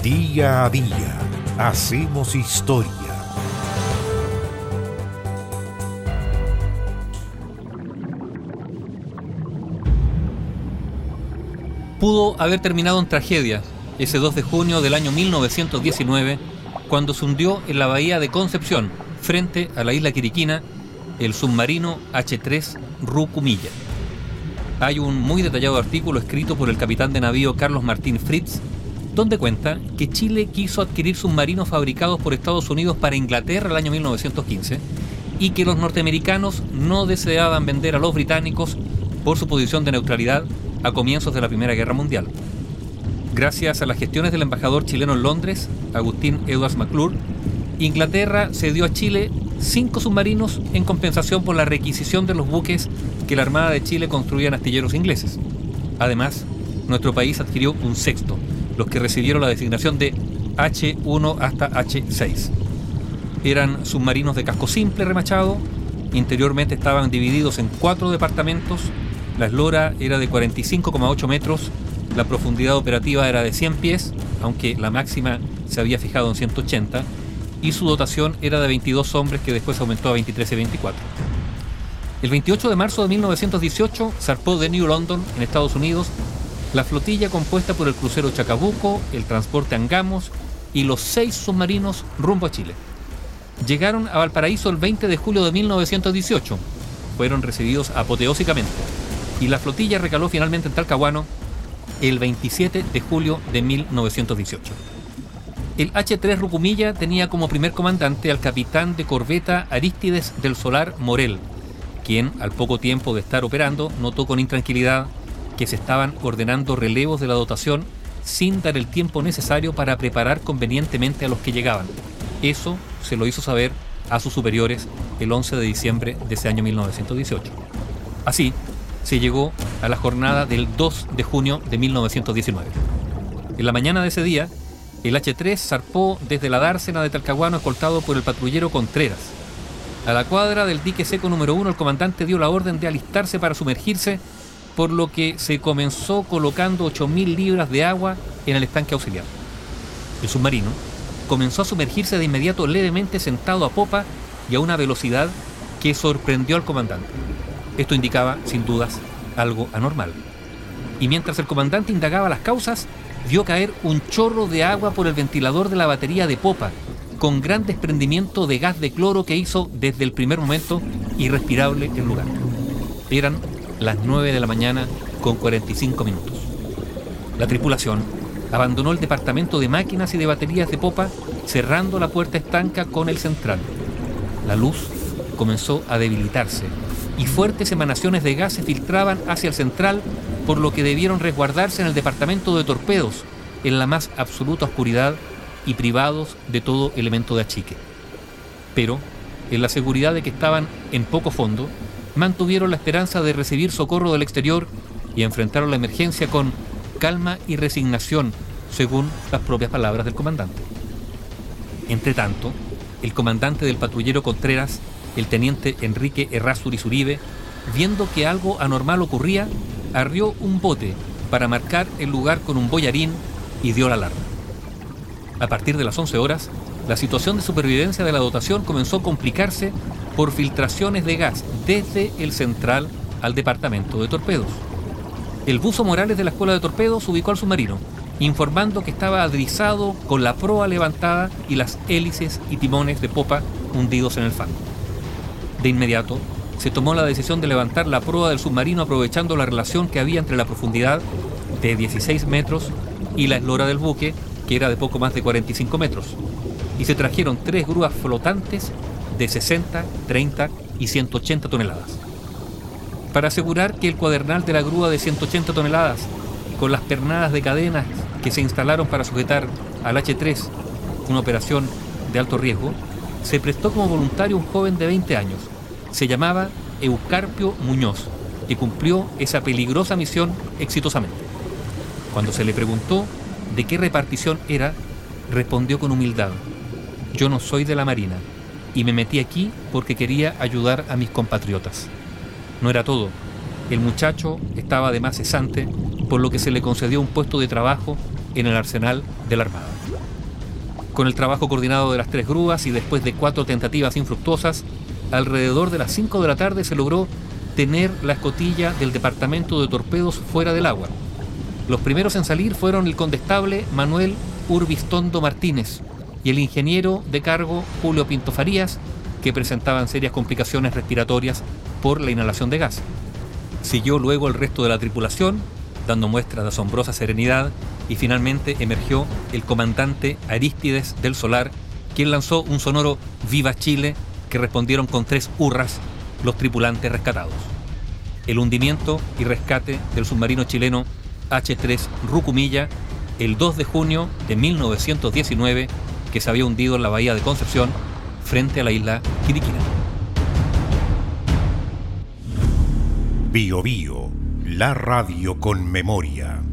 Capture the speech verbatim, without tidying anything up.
Día a día hacemos historia. Pudo haber terminado en tragedia ese dos de junio del año mil novecientos diecinueve, cuando se hundió en la bahía de Concepción, frente a la isla Quiriquina, el submarino hache tres Rucumilla. Hay un muy detallado artículo escrito por el capitán de navío Carlos Martín Fritz, donde cuenta que Chile quiso adquirir submarinos fabricados por Estados Unidos para Inglaterra el año mil novecientos quince y que los norteamericanos no deseaban vender a los británicos por su posición de neutralidad a comienzos de la Primera Guerra Mundial. Gracias a las gestiones del embajador chileno en Londres, Agustín Edwards McClure, Inglaterra cedió a Chile cinco submarinos en compensación por la requisición de los buques que la Armada de Chile construía en astilleros ingleses. Además, nuestro país adquirió un sexto, los que recibieron la designación de hache uno hasta hache seis. Eran submarinos de casco simple remachado, interiormente estaban divididos en cuatro departamentos, la eslora era de cuarenta y cinco coma ocho metros, la profundidad operativa era de cien pies, aunque la máxima se había fijado en ciento ochenta, y su dotación era de veintidós hombres, que después aumentó a veintitrés y veinticuatro. El veintiocho de marzo de mil novecientos dieciocho zarpó de New London, en Estados Unidos, la flotilla compuesta por el crucero Chacabuco, el transporte Angamos y los seis submarinos rumbo a Chile. Llegaron a Valparaíso el veinte de julio de mil novecientos dieciocho. Fueron recibidos apoteósicamente y la flotilla recaló finalmente en Talcahuano el veintisiete de julio de mil novecientos dieciocho. El hache tres Rucumilla tenía como primer comandante al capitán de corbeta Arístides del Solar Morel, quien, al poco tiempo de estar operando, notó con intranquilidad que se estaban ordenando relevos de la dotación sin dar el tiempo necesario para preparar convenientemente a los que llegaban. Eso se lo hizo saber a sus superiores el once de diciembre de ese año mil novecientos dieciocho. Así, se llegó a la jornada del dos de junio de mil novecientos diecinueve. En la mañana de ese día, el hache tres zarpó desde la dársena de Talcahuano escoltado por el patrullero Contreras. A la cuadra del dique seco número uno, el comandante dio la orden de alistarse para sumergirse, por lo que se comenzó colocando ocho mil libras de agua en el estanque auxiliar. El submarino comenzó a sumergirse de inmediato levemente sentado a popa y a una velocidad que sorprendió al comandante. Esto indicaba, sin dudas, algo anormal. Y mientras el comandante indagaba las causas, vio caer un chorro de agua por el ventilador de la batería de popa, con gran desprendimiento de gas de cloro que hizo desde el primer momento irrespirable el lugar. Eran las nueve de la mañana con cuarenta y cinco minutos. La tripulación abandonó el departamento de máquinas y de baterías de popa, cerrando la puerta estanca con el central. La luz comenzó a debilitarse y fuertes emanaciones de gas se filtraban hacia el central, por lo que debieron resguardarse en el departamento de torpedos, en la más absoluta oscuridad y privados de todo elemento de achique. Pero, en la seguridad de que estaban en poco fondo, mantuvieron la esperanza de recibir socorro del exterior y enfrentaron la emergencia con calma y resignación, según las propias palabras del comandante. Entretanto, el comandante del patrullero Contreras, el teniente Enrique Errázuriz Uribe, viendo que algo anormal ocurría, arrió un bote para marcar el lugar con un boyarín y dio la alarma. A partir de las once horas, la situación de supervivencia de la dotación comenzó a complicarse por filtraciones de gas desde el central al departamento de torpedos. El buzo Morales de la Escuela de Torpedos ubicó al submarino, informando que estaba adrizado con la proa levantada y las hélices y timones de popa hundidos en el fango. De inmediato, se tomó la decisión de levantar la proa del submarino aprovechando la relación que había entre la profundidad de dieciséis metros y la eslora del buque, que era de poco más de cuarenta y cinco metros, y se trajeron tres grúas flotantes de sesenta, treinta y ciento ochenta toneladas. Para asegurar que el cuadernal de la grúa de ciento ochenta toneladas, con las pernadas de cadenas que se instalaron para sujetar al hache tres, una operación de alto riesgo, se prestó como voluntario un joven de veinte años. Se llamaba Eucarpio Muñoz, que cumplió esa peligrosa misión exitosamente. Cuando se le preguntó de qué repartición era, respondió con humildad: yo no soy de la Marina y me metí aquí porque quería ayudar a mis compatriotas. No era todo. El muchacho estaba además cesante, por lo que se le concedió un puesto de trabajo en el arsenal de la Armada. Con el trabajo coordinado de las tres grúas y después de cuatro tentativas infructuosas, alrededor de las cinco de la tarde se logró tener la escotilla del departamento de torpedos fuera del agua. Los primeros en salir fueron el condestable Manuel Urbistondo Martínez y el ingeniero de cargo Julio Pinto Farías, que presentaban serias complicaciones respiratorias por la inhalación de gas. Siguió luego el resto de la tripulación, dando muestras de asombrosa serenidad, y finalmente emergió el comandante Arístides del Solar, quien lanzó un sonoro «Viva Chile», que respondieron con tres hurras los tripulantes rescatados. El hundimiento y rescate del submarino chileno hache tres Rucumilla el dos de junio de mil novecientos diecinueve, que se había hundido en la bahía de Concepción frente a la isla Quiriquina. Bio Bio, la radio con memoria.